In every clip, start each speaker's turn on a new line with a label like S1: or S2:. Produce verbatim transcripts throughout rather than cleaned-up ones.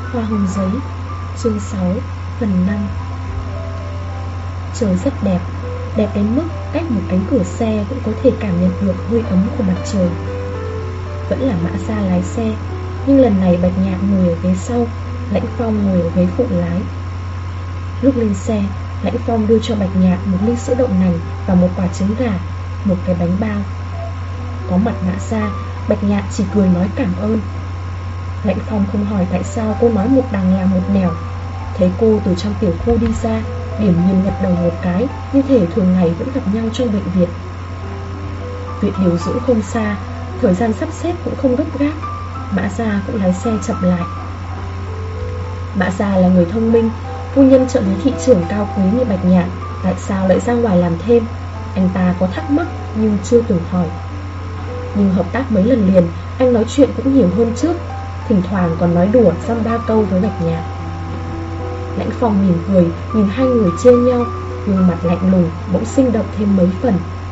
S1: Hoa hồng giấy, chương sáu, phần năm. Trời rất đẹp, đẹp đến mức cách một cánh cửa xe cũng có thể cảm nhận được hơi ấm của mặt trời. Vẫn là Mã Gia lái xe, nhưng lần này Bạch Nhạn ngồi ở ghế sau, Lãnh Phong ngồi ở ghế phụ lái. Lúc lên xe, Lãnh Phong đưa cho Bạch Nhạn một ly sữa đậu nành và một quả trứng gà, một cái bánh bao. Có mặt Mã Gia, Bạch Nhạn chỉ cười nói cảm ơn. Lãnh Phong không hỏi tại sao cô nói một đằng là một nẻo. Thấy cô từ trong tiểu khu đi ra, điểm nhiên gật đầu một cái, như thể thường ngày vẫn gặp nhau trong bệnh viện. Viện điều dưỡng không xa, thời gian sắp xếp cũng không gấp gáp. Mã Gia cũng lái xe chậm lại. Mã Gia là người thông minh, phu nhân trợ lý thị trưởng cao quý như Bạch Nhạn tại sao lại ra ngoài làm thêm, anh ta có thắc mắc nhưng chưa từng hỏi. Nhưng hợp tác mấy lần liền, anh nói chuyện cũng nhiều hơn trước, thỉnh thoảng còn nói đùa dăm ba câu với Bạch Nhạn. Lãnh Phong mỉm cười, nhìn hai người trêu nhau, gương mặt lạnh lùng bỗng sinh động thêm mấy phần.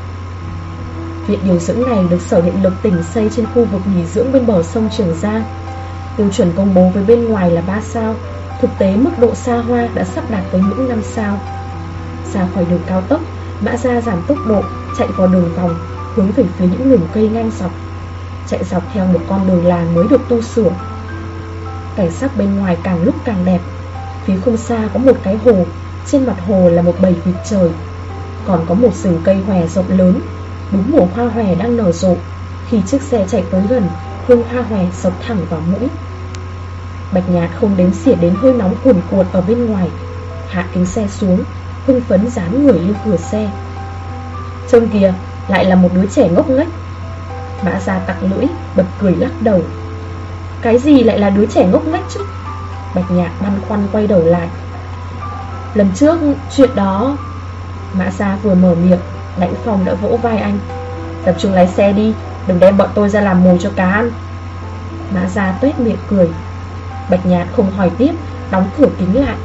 S1: Viện điều dưỡng này được Sở Điện lực tỉnh xây trên khu vực nghỉ dưỡng bên bờ sông Trường Giang. Tiêu chuẩn công bố với bên ngoài là ba sao, thực tế mức độ xa hoa đã sắp đạt tới những năm sao. Ra khỏi đường cao tốc, Mã Gia giảm tốc độ, chạy vào đường vòng, hướng về phía những lùm cây ngang dọc. Chạy dọc theo một con đường làng mới được tu sửa. Cảnh sắc bên ngoài càng lúc càng đẹp. Phía không xa có một cái hồ, trên mặt hồ là một bầy vịt trời. Còn có một rừng cây hòe rộng lớn, đúng mùa hoa hòe đang nở rộ. Khi chiếc xe chạy tới gần, hương hoa hòe xộc thẳng vào mũi. Bạch Nhạn không đếm xỉa đến hơi nóng cuồn cuộn ở bên ngoài, hạ kính xe xuống, hưng phấn dán người lên cửa xe. Trông kìa, lại là một đứa trẻ ngốc nghếch. Mã Gia tặc lưỡi, bật cười lắc đầu. Cái gì lại là đứa trẻ ngốc nghếch chứ? Bạch Nhạn băn khoăn quay đầu lại. Lần trước chuyện đó. Mã Gia vừa mở miệng, Lãnh Phong đã vỗ vai anh. Tập trung lái xe đi, đừng đem bọn tôi ra làm mù cho cá ăn. Mã Gia tuét miệng cười. Bạch Nhạn không hỏi tiếp, đóng cửa kính lại.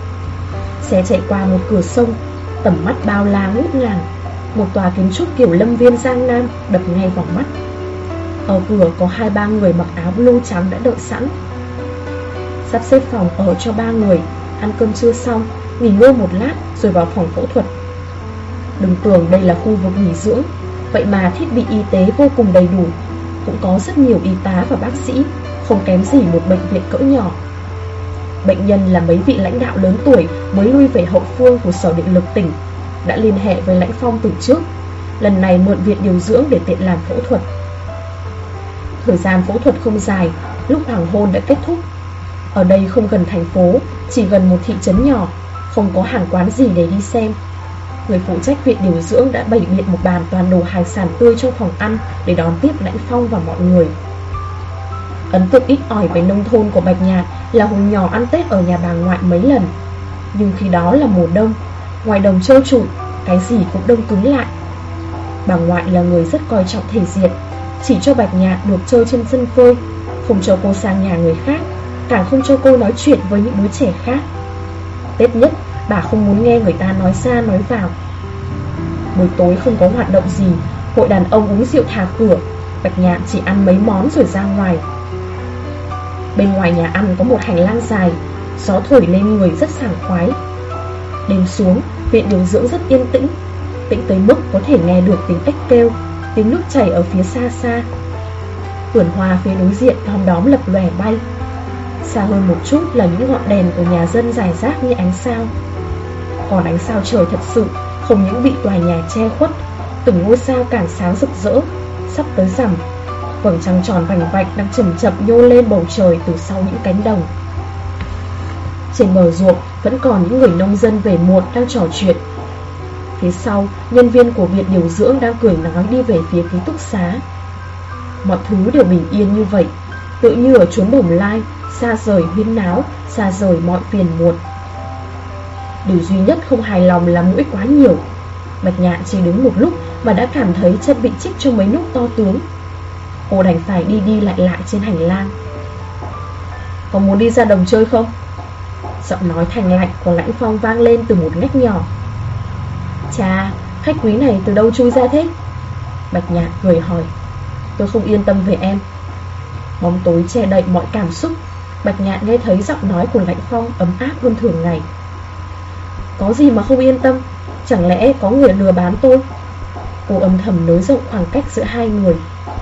S1: Xe chạy qua một cửa sông, tầm mắt bao la ngút ngàn. Một tòa kiến trúc kiểu lâm viên Giang Nam đập ngay vào mắt. Ở cửa có hai ba người mặc áo blue trắng đã đợi sẵn. Sắp xếp phòng ở cho ba người, ăn cơm trưa xong, nghỉ ngơi một lát rồi vào phòng phẫu thuật. Đừng tưởng đây là khu vực nghỉ dưỡng, vậy mà thiết bị y tế vô cùng đầy đủ. Cũng có rất nhiều y tá và bác sĩ, không kém gì một bệnh viện cỡ nhỏ. Bệnh nhân là mấy vị lãnh đạo lớn tuổi mới lui về hậu phương của Sở Điện lực tỉnh, đã liên hệ với Lãnh Phong từ trước, lần này mượn viện điều dưỡng để tiện làm phẫu thuật. Thời gian phẫu thuật không dài, lúc hoàng hôn đã kết thúc. Ở đây không gần thành phố, chỉ gần một thị trấn nhỏ, không có hàng quán gì để đi xem. Người phụ trách viện điều dưỡng đã bày biện một bàn toàn đồ hải sản tươi trong phòng ăn để đón tiếp Lãnh Phong và mọi người. Ấn tượng ít ỏi về nông thôn của Bạch Nhạn là hồi nhỏ ăn Tết ở nhà bà ngoại mấy lần. Nhưng khi đó là mùa đông, ngoài đồng trơ trụi, cái gì cũng đông cứng lại. Bà ngoại là người rất coi trọng thể diện, chỉ cho Bạch Nhạn được chơi trên sân phơi, không cho cô sang nhà người khác, càng không cho cô nói chuyện với những đứa trẻ khác. Tết nhất, bà không muốn nghe người ta nói ra nói vào. Buổi tối không có hoạt động gì, hội đàn ông uống rượu thả cửa, Bạch Nhạn chỉ ăn mấy món rồi ra ngoài. Bên ngoài nhà ăn có một hành lang dài, gió thổi lên người rất sảng khoái. Đêm xuống, viện điều dưỡng rất yên tĩnh, tĩnh tới mức có thể nghe được tiếng ếch kêu, tiếng nước chảy ở phía xa xa. Vườn hoa phía đối diện đom đóm lập lòe bay. Xa hơn một chút là những ngọn đèn của nhà dân rải rác như ánh sao. Còn ánh sao trời thật sự không những bị tòa nhà che khuất, từng ngôi sao càng sáng rực rỡ. Sắp tới rằm, vầng trăng tròn vành vạch đang chậm chậm nhô lên bầu trời từ sau những cánh đồng. Trên bờ ruộng vẫn còn những người nông dân về muộn đang trò chuyện. Phía sau, nhân viên của viện điều dưỡng đang cười nói đi về phía ký túc xá. Mọi thứ đều bình yên như vậy, tự như ở chốn Bồng Lai, xa rời huyên náo, xa rời mọi phiền muộn. Điều duy nhất không hài lòng là mũi quá nhiều. Bạch Nhạn chỉ đứng một lúc mà đã cảm thấy chân bị chích cho mấy nút to tướng. Cô đành phải đi đi lại lại trên hành lang. Có muốn đi ra đồng chơi không? Giọng nói thành lạnh của Lãnh Phong vang lên từ một ngách nhỏ. Chà, khách quý này từ đâu chui ra thế? Bạch Nhạn cười hỏi. Tôi không yên tâm về em. Bóng tối che đậy mọi cảm xúc. Bạch Nhạn nghe thấy giọng nói của Lãnh Phong ấm áp hơn thường ngày. Có gì mà không yên tâm? Chẳng lẽ có người lừa bán tôi? Cô âm thầm nới rộng khoảng cách giữa hai người.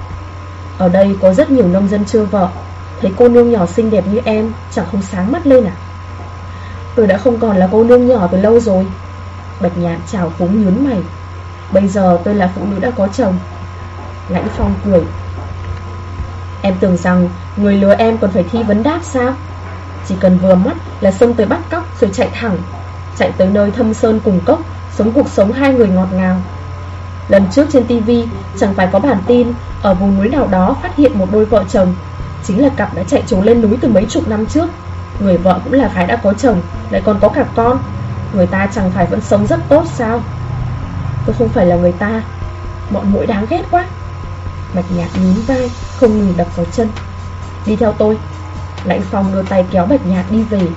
S1: Ở đây có rất nhiều nông dân chưa vợ, thấy cô nương nhỏ xinh đẹp như em chẳng không sáng mắt lên à? Tôi đã không còn là cô nương nhỏ từ lâu rồi. Bạch Nhạn trào phúng nhướng mày. Bây giờ tôi là phụ nữ đã có chồng. Lãnh Phong cười. Em tưởng rằng người lừa em còn phải thi vấn đáp sao? Chỉ cần vừa mắt là xông tới bắt cóc rồi chạy thẳng, chạy tới nơi thâm sơn cùng cốc, sống cuộc sống hai người ngọt ngào. Lần trước trên tivi chẳng phải có bản tin ở vùng núi nào đó phát hiện một đôi vợ chồng, chính là cặp đã chạy trốn lên núi từ mấy chục năm trước. Người vợ cũng là phái đã có chồng, lại còn có cả con. Người ta chẳng phải vẫn sống rất tốt sao? Tôi không phải là người ta. Bọn muỗi đáng ghét quá. Bạch Nhạn nhún vai, không ngừng đập vào chân. Đi theo tôi. Lãnh Phong đưa tay kéo Bạch Nhạn đi về.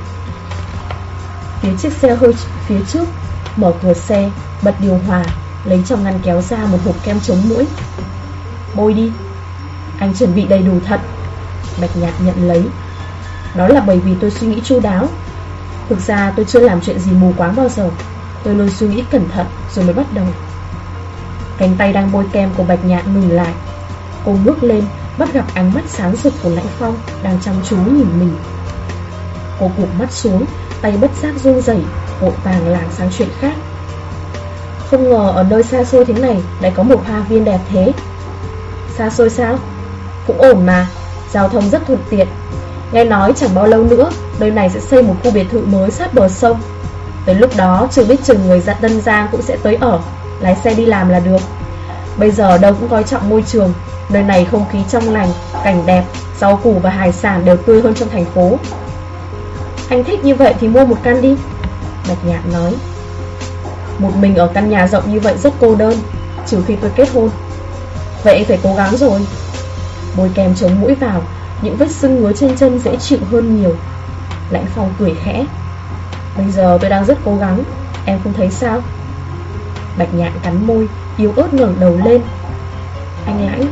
S1: Phía chiếc xe hơi phía trước, mở cửa xe, bật điều hòa, lấy trong ngăn kéo ra một hộp kem chống muỗi. Bôi đi. Anh chuẩn bị đầy đủ thật. Bạch Nhạn nhận lấy. Đó là bởi vì tôi suy nghĩ chu đáo. Thực ra tôi chưa làm chuyện gì mù quáng bao giờ. Tôi luôn suy nghĩ cẩn thận rồi mới bắt đầu. Cánh tay đang bôi kem của Bạch Nhạn ngừng lại. Cô ngước lên, bắt gặp ánh mắt sáng rực của Lãnh Phong đang chăm chú nhìn mình. Cô cụp mắt xuống, tay bất giác run rẩy, vội vàng lảng sang chuyện khác. Không ngờ ở nơi xa xôi thế này lại có một hoa viên đẹp thế. Xa xôi sao? Cũng ổn mà, giao thông rất thuận tiện. Nghe nói chẳng bao lâu nữa nơi này sẽ xây một khu biệt thự mới sát bờ sông. Tới lúc đó chưa biết chừng người dân Tân Giang cũng sẽ tới ở, lái xe đi làm là được. Bây giờ đâu cũng coi trọng môi trường. Nơi này không khí trong lành, cảnh đẹp, rau củ và hải sản đều tươi hơn trong thành phố. Anh thích như vậy thì mua một căn đi. Bạch Nhạn nói. Một mình ở căn nhà rộng như vậy rất cô đơn, trừ khi tôi kết hôn. Vậy phải cố gắng rồi. Bôi kem chống mũi vào, những vết sưng ngứa trên chân dễ chịu hơn nhiều. Lãnh Phong cười khẽ. Bây giờ tôi đang rất cố gắng, em không thấy sao? Bạch Nhạn cắn môi, yếu ớt ngẩng đầu lên. Anh Lãnh,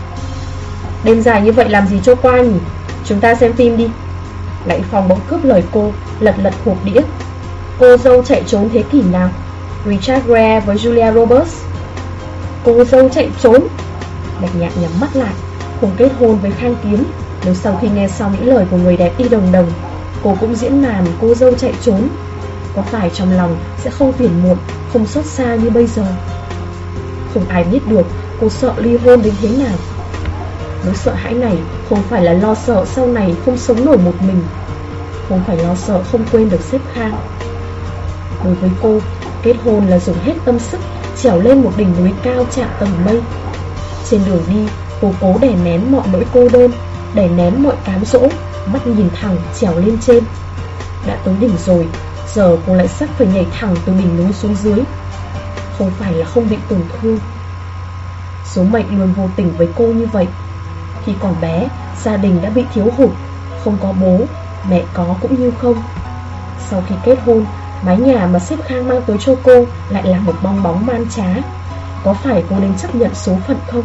S1: đêm dài như vậy làm gì cho qua nhỉ? Chúng ta xem phim đi. Lãnh Phong bỗng cướp lời cô, lật lật hộp đĩa. Cô dâu chạy trốn thế kỷ nào? Richard Gere với Julia Roberts. Cô dâu chạy trốn? Bạch Nhạn nhắm mắt lại. Cùng kết hôn với Khang Kiếm. Nếu sau khi nghe xong những lời của người đẹp Y Đồng Đồng, cô cũng diễn màn cô dâu chạy trốn, có phải trong lòng sẽ không phiền muộn, không xót xa như bây giờ? Không ai biết được cô sợ ly hôn đến thế nào. Nỗi sợ hãi này không phải là lo sợ sau này không sống nổi một mình, không phải lo sợ không quên được sếp Khang. Đối với cô, kết hôn là dùng hết tâm sức trèo lên một đỉnh núi cao chạm tầng mây. Trên đường đi, cô cố đè nén mọi nỗi cô đơn, đè nén mọi cám dỗ, mắt nhìn thẳng trèo lên trên. Đã tới đỉnh rồi, giờ cô lại sắp phải nhảy thẳng từ đỉnh núi xuống dưới. Không phải là không bị tổn thương, số mệnh luôn vô tình với cô như vậy. Khi còn bé, gia đình đã bị thiếu hụt, không có bố, mẹ có cũng như không. Sau khi kết hôn, mái nhà mà sếp Khang mang tới cho cô lại là một bong bóng man trá. Có phải cô nên chấp nhận số phận không?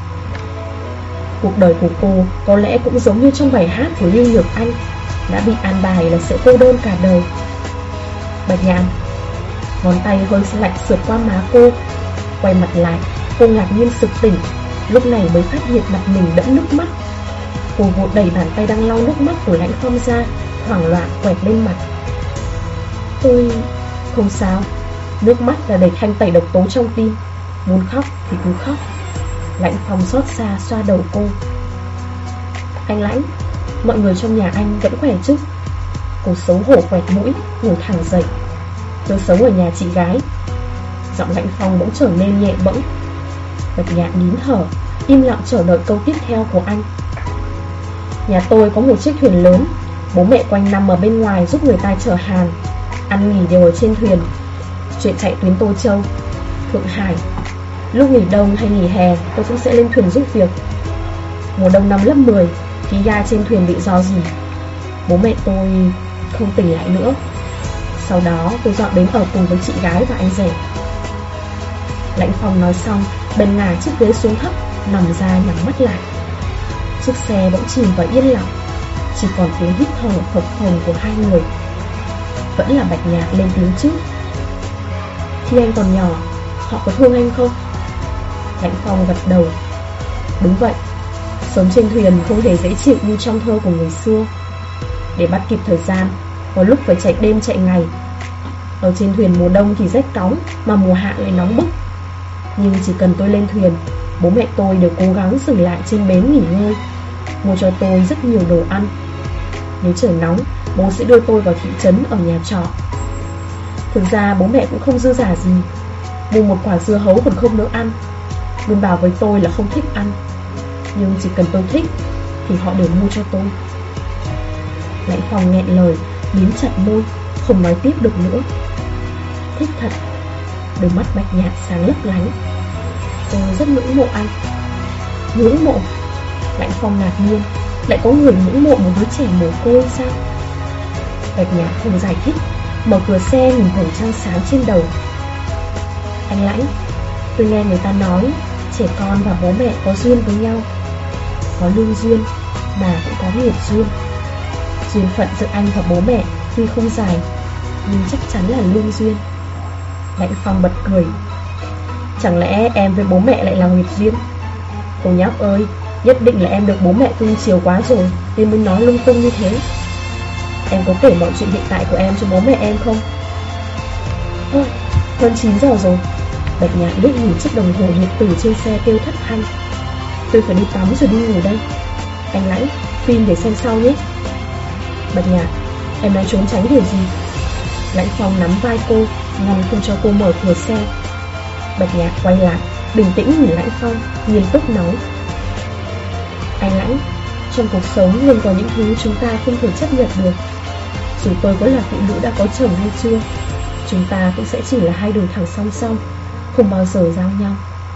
S1: Cuộc đời của cô có lẽ cũng giống như trong bài hát của Lưu Nhược Anh, đã bị an bài là sẽ cô đơn cả đời. Bạch Nhạn, ngón tay hơi lạnh sượt qua má cô. Quay mặt lại, cô ngạc nhiên sực tỉnh, lúc này mới phát hiện mặt mình đẫm nước mắt. Cô vội đẩy bàn tay đang lau nước mắt của Lãnh Phong ra, hoảng loạn quẹt lên mặt. Tôi... không sao. Nước mắt là để thanh tẩy độc tố trong tim. Muốn khóc thì cứ khóc. Lãnh Phong xót xa xoa đầu cô. Anh Lãnh, mọi người trong nhà anh vẫn khỏe chứ? Cô xấu hổ quẹt mũi, ngồi thẳng dậy. Tôi sống ở nhà chị gái. Giọng Lãnh Phong bỗng trở nên nhẹ bẫng. Bạch Nhạn nín thở, im lặng chờ đợi câu tiếp theo của anh. Nhà tôi có một chiếc thuyền lớn, bố mẹ quanh năm ở bên ngoài giúp người ta chở hàng, ăn nghỉ đều ở trên thuyền. Chuyện chạy tuyến Tô Châu, Thượng Hải. Lúc nghỉ đông hay nghỉ hè tôi cũng sẽ lên thuyền giúp việc. Mùa đông năm lớp mười, khí ga trên thuyền bị rò rỉ, bố mẹ tôi không tỉnh lại nữa. Sau đó tôi dọn đến ở cùng với chị gái và anh rể. Lãnh Phong nói xong, bèn ngả chiếc ghế xuống thấp, nằm ra nhắm mắt lại. Chiếc xe bỗng chìm vào yên lặng. chỉ còn tiếng hít thở phập phồng của hai người. Vẫn là Bạch Nhạc lên tiếng trước. Khi anh còn nhỏ, họ có thương anh không? Lãnh Phong gật đầu. Đúng vậy, sống trên thuyền không hề dễ chịu như trong thơ của người xưa. Để bắt kịp thời gian, có lúc phải chạy đêm chạy ngày. Ở trên thuyền mùa đông thì rét cóng, mà mùa hạ lại nóng bức. Nhưng chỉ cần tôi lên thuyền, bố mẹ tôi đều cố gắng dừng lại trên bến nghỉ ngơi, mua cho tôi rất nhiều đồ ăn. Nếu trời nóng, bố sẽ đưa tôi vào thị trấn ở nhà trọ. Thực ra bố mẹ cũng không dư dả gì, mua một quả dưa hấu còn không nỡ ăn, luôn bảo với tôi là không thích ăn. Nhưng chỉ cần tôi thích thì họ đều mua cho tôi. Lãnh Phong nghẹn lời, mím chặt môi, không nói tiếp được nữa. Thích thật. Đôi mắt Bạch Nhạc sáng lấp lánh. Tôi rất ngưỡng mộ anh. Ngưỡng mộ? Lãnh Phong ngạc nhiên. Lại có người ngưỡng mộ một đứa trẻ mồ côi sao? Bạch Nhạc không giải thích, mở cửa xe nhìn vầng trăng sáng trên đầu. Anh Lãnh, tôi nghe người ta nói trẻ con và bố mẹ có duyên với nhau. Có lương duyên mà cũng có nghiệp duyên. Duyên phận giữa anh và bố mẹ tuy không dài, nhưng chắc chắn là lương duyên. Lãnh Phong bật cười. Chẳng lẽ em với bố mẹ lại là nghiệp duyên? Cô nhóc ơi, nhất định là em được bố mẹ cưng chiều quá rồi nên mới nói lung tung như thế. Em có kể mọi chuyện hiện tại của em cho bố mẹ em không? Ôi, hơn chín giờ rồi. Bạch Nhạc liếc nhìn chiếc đồng hồ điện tử trên xe kêu thất thanh. Tôi phải đi tắm rồi đi ngủ đây. Anh Lãnh, phim để xem sau nhé. Bạch Nhạc, em nói trốn tránh điều gì? Lãnh Phong nắm vai cô, ngăn không cho cô mở cửa xe. Bạch Nhạc quay lại, bình tĩnh nhìn Lãnh Phong, nghiêm túc nói. Anh Lãnh, trong cuộc sống luôn có những thứ chúng ta không thể chấp nhận được. Dù tôi có là phụ nữ đã có chồng hay chưa, chúng ta cũng sẽ chỉ là hai đường thẳng song song, không bao giờ giao nhau.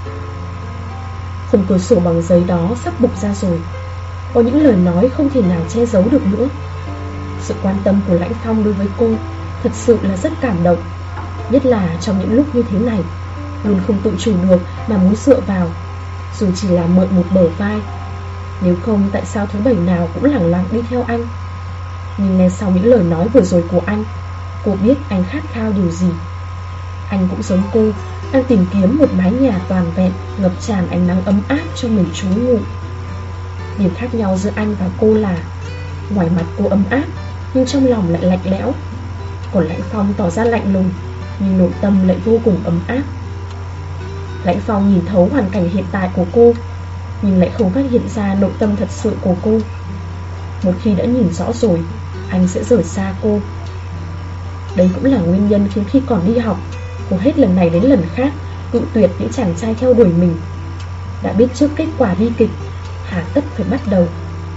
S1: Khung cửa sổ bằng giấy đó sắp bục ra rồi. Có những lời nói không thể nào che giấu được nữa. Sự quan tâm của Lãnh Phong đối với cô thật sự là rất cảm động. Nhất là trong những lúc như thế này, luôn không tự chủ được mà muốn dựa vào, dù chỉ là mượn một bờ vai. Nếu không tại sao thứ bảy nào cũng lẳng lặng đi theo anh. Nhưng nghe sau những lời nói vừa rồi của anh, cô biết anh khát khao điều gì. Anh cũng giống cô, đang tìm kiếm một mái nhà toàn vẹn, ngập tràn ánh nắng ấm áp cho mình trú ngụ. Điểm khác nhau giữa anh và cô là ngoài mặt cô ấm áp, nhưng trong lòng lại lạnh lẽo. Còn Lãnh Phong tỏ ra lạnh lùng, nhưng nội tâm lại vô cùng ấm áp. Lãnh Phong nhìn thấu hoàn cảnh hiện tại của cô, nhưng lại không phát hiện ra nội tâm thật sự của cô. Một khi đã nhìn rõ rồi, anh sẽ rời xa cô. Đấy cũng là nguyên nhân khiến khi còn đi học, cô hết lần này đến lần khác cự tuyệt những chàng trai theo đuổi mình. Đã biết trước kết quả bi kịch, hà tất phải bắt đầu.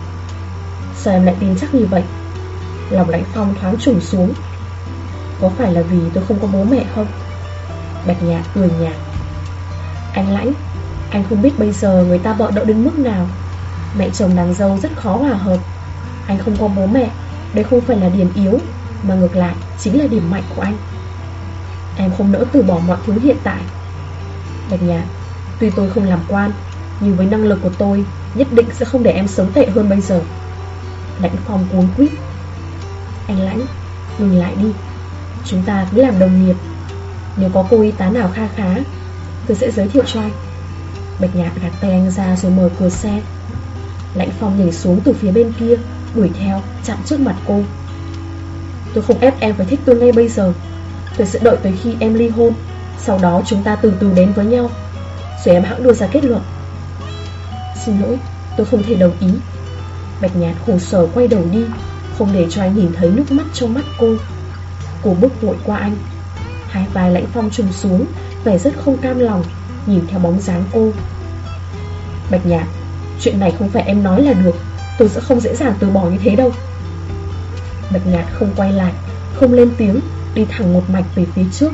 S1: Sao em lại tin chắc như vậy? Lòng Lãnh Phong thoáng trùng xuống. Có phải là vì tôi không có bố mẹ không? Bạch Nhạc cười nhạt. Anh Lãnh, anh không biết bây giờ người ta bợ đỡ đến mức nào. Mẹ chồng nàng dâu rất khó hòa hợp. Anh không có bố mẹ, đây không phải là điểm yếu, mà ngược lại chính là điểm mạnh của anh. Em không nỡ từ bỏ mọi thứ hiện tại. Bạch Nhạc, tuy tôi không làm quan, nhưng với năng lực của tôi, nhất định sẽ không để em sống tệ hơn bây giờ. Lãnh Phong cuống quýt. Anh Lãnh, ngừng lại đi. Chúng ta cứ làm đồng nghiệp. Nếu có cô y tá nào kha khá, tôi sẽ giới thiệu cho anh. Bạch Nhạc gạt tay anh ra rồi mở cửa xe. Lãnh Phong nhảy xuống từ phía bên kia, đuổi theo, chặn trước mặt cô. Tôi không ép em phải thích tôi ngay bây giờ. Tôi sẽ đợi tới khi em ly hôn, sau đó chúng ta từ từ đến với nhau, rồi em hãng đưa ra kết luận. Xin lỗi, tôi không thể đồng ý. Bạch Nhạc khổ sở quay đầu đi, không để cho anh nhìn thấy nước mắt trong mắt cô. Cô bước vội qua anh. Hai vai Lãnh Phong trùng xuống, vẻ rất không cam lòng, nhìn theo bóng dáng cô. Bạch Nhạc, chuyện này không phải em nói là được. Tôi sẽ không dễ dàng từ bỏ như thế đâu. Bạch Nhạc không quay lại, không lên tiếng, đi thẳng một mạch về phía trước.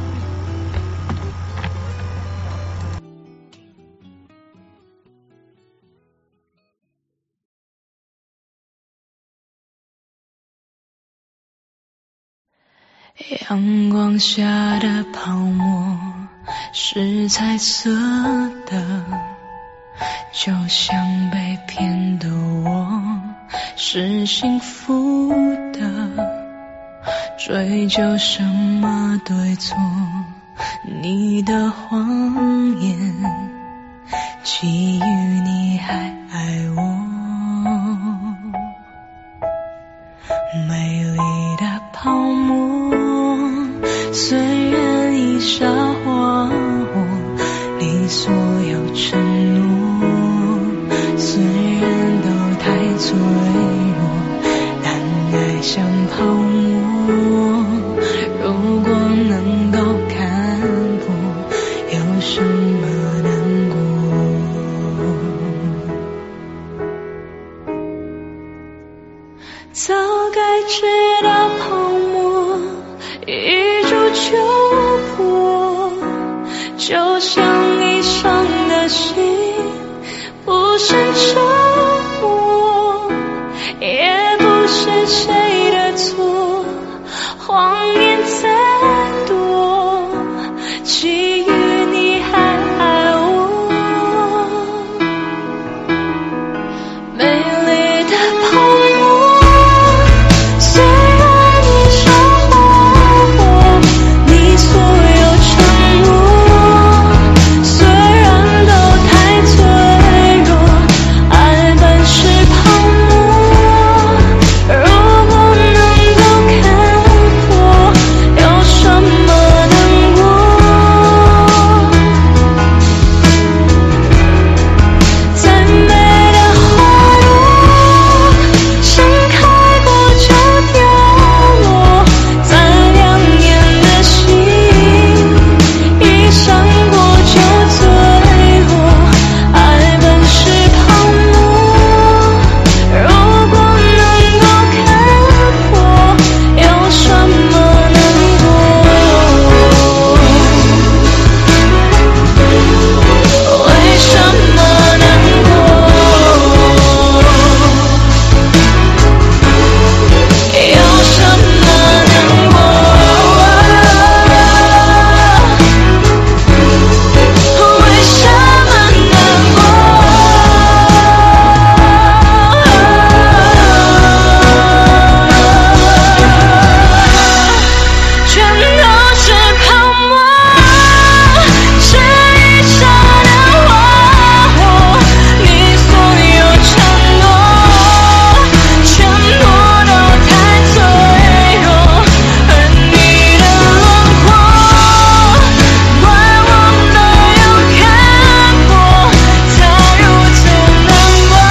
S2: 阳光下的泡沫是彩色的，就像被骗的我是幸福的，追究什么对错？你的谎言，基于你还爱我。美丽的泡沫，虽然已沙化我，你所有承诺，虽然都太脆弱，但爱像泡沫，如果能够看破，有什么难过？早该知道泡沫一触就破，就像你伤的心不是折磨，也不是谁的错，谎言再多，基于你还爱我。美丽的泡沫，虽然你伤害我，你所有承诺，虽然都太脆弱，爱本是泡沫，如果能够看破，有什么难过？再美的花朵，盛开过就凋落，再亮眼的星，一闪过就坠落，爱本是泡沫，如果能够看破，有什么难过？为什么难过？有什么难过？为什么难过？全都是泡沫，是一刹那花火，你所有承诺，全部都太脆弱，而你的轮廓，怪我没有看破，才如此难过。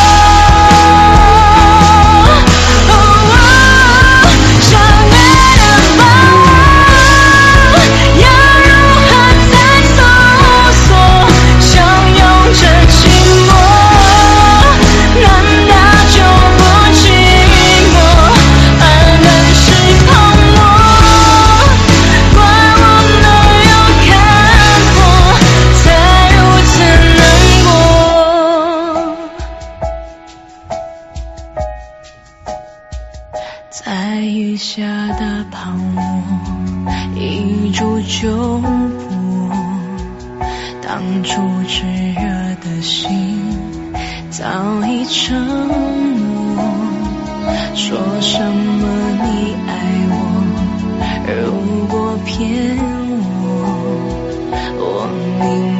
S2: 想爱的把握，要如何再搜索？相拥着寂寞，难道就不寂寞？爱本是泡沫，怪我没有看破，才如此难过。在雨下的泡沫，一触就破，当初炽热的心早已沉默。说什么你爱我，如果骗我，我宁